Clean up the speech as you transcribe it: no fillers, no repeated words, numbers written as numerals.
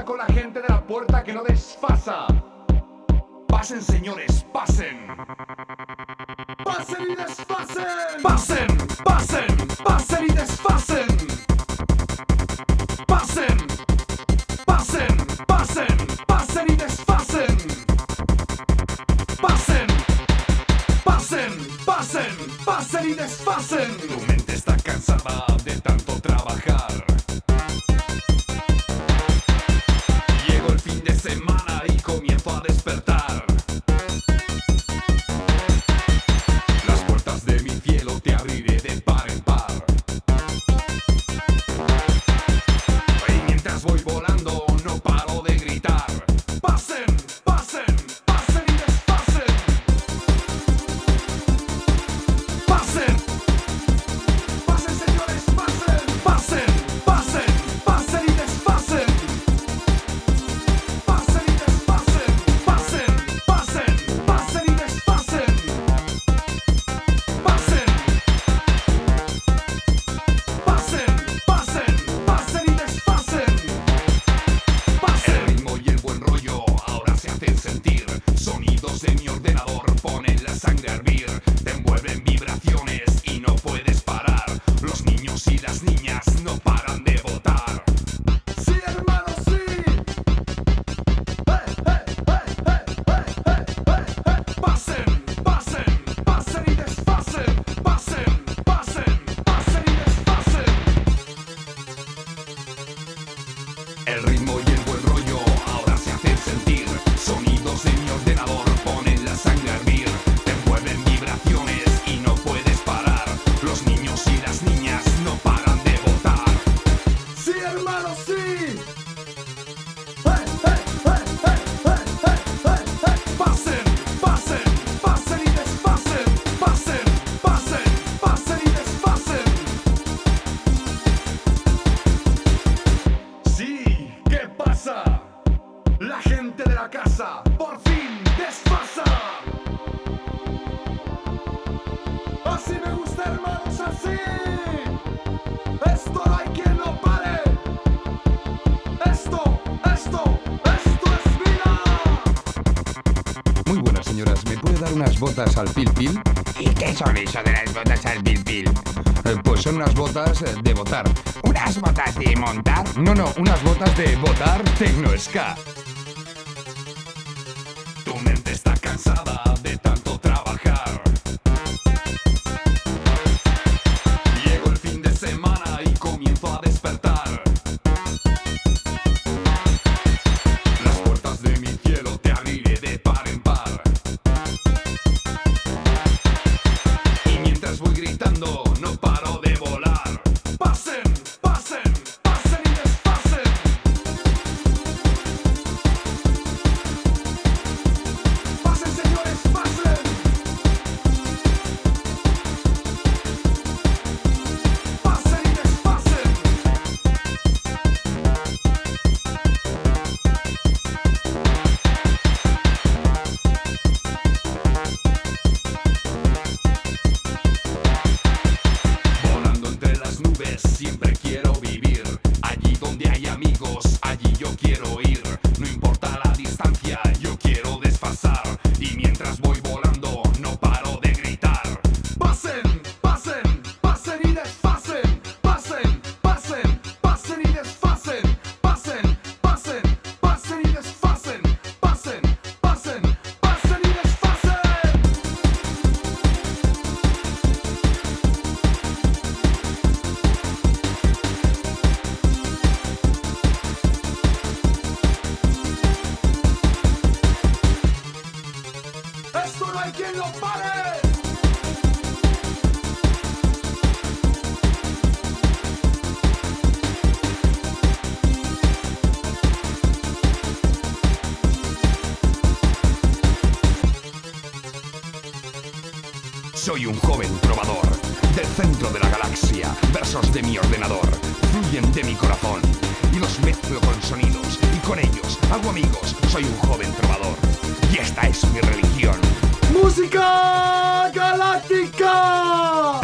pasa con la gente de la puerta que no desfasa? Pasen, señores, pasen. Pasen y desfasen. Pasen, pasen, pasen y desfasen. Pasen, pasen, pasen, pasen y desfasen. Pasen, pasen, pasen, pasen y desfasen. Tu mente está cansada de tanto trabajar. Llegó el fin de semana y comienzo a despertar. Las puertas de mi cielo te abriré de par en par. Y mientras voy volando no paro de gritar. Pasen, pasen, pasen y despasen. Pasen, pasen, señores, pasen. Pasen, pasen, pasen y despasen. Pasen y despasen. Pasen, pasen, pasen y despasen. Pasen, pasen, pasen, pasen y despasen. El ritmo y el buen rollo ahora se hacen sentir. Sonidos de mi ordenador ponen la sangre a hervir. Te envuelven vibraciones y no puedes parar. Los niños y las niñas no paran de votar. Sí, hermano, sí. Pasen, pasen, pasen y desfasen. Pasen, pasen, pasen y desfasen. El ritmo y el buen rollo ahora se hacen sentir. Sonidos de mi ordenador ponen la sangre a hervir. Te envuelven vibraciones y no puedes parar. Los niños y las niñas no paran de votar. Sí, hermano, sí. Pasen, pasen, pasen y despasen. Pasen, pasen, pasen y despasen. Sí, ¿qué pasa? La gente de la casa por fin desfasa. Así me gusta, hermanos, así. Esto no hay quien lo pare. Esto es vida. Muy buenas, señoras. ¿Me puede dar unas botas al pil pil? ¿Y qué son eso de las botas al pil pil? Pues son unas botas de votar. ¿Unas botas de montar? No, unas botas de votar Tecno Ska. Tu mente está cansada de tanto trabajar. Llegó el fin de semana y comienzo a despertar. Las puertas de mi cielo te abriré de par en par. Y mientras voy gritando no paro de volar. Pasen, pasen, pasen y despasen. Pasen, señores, pasen. Pasen y despasen. Volando entre las nubes siempre quiero vivir. Allí donde hay amigos, allí yo quiero ir. No importa la distancia, yo quiero desfasar. Y mientras voy volando, no paro de gritar. Pasen, pasen, pasen y desfasen. Pasen, pasen, pasen y desfasen. Pasen, pasen, pasen y desfasen. Pasen, pasen, pasen y desfasen. ¡Esto no hay quien lo pare! Soy un joven trovador del centro de la galaxia. Versos de mi ordenador fluyen de mi corazón y los mezclo con sonidos y con ellos hago amigos. Soy un joven trovador y esta es mi religión.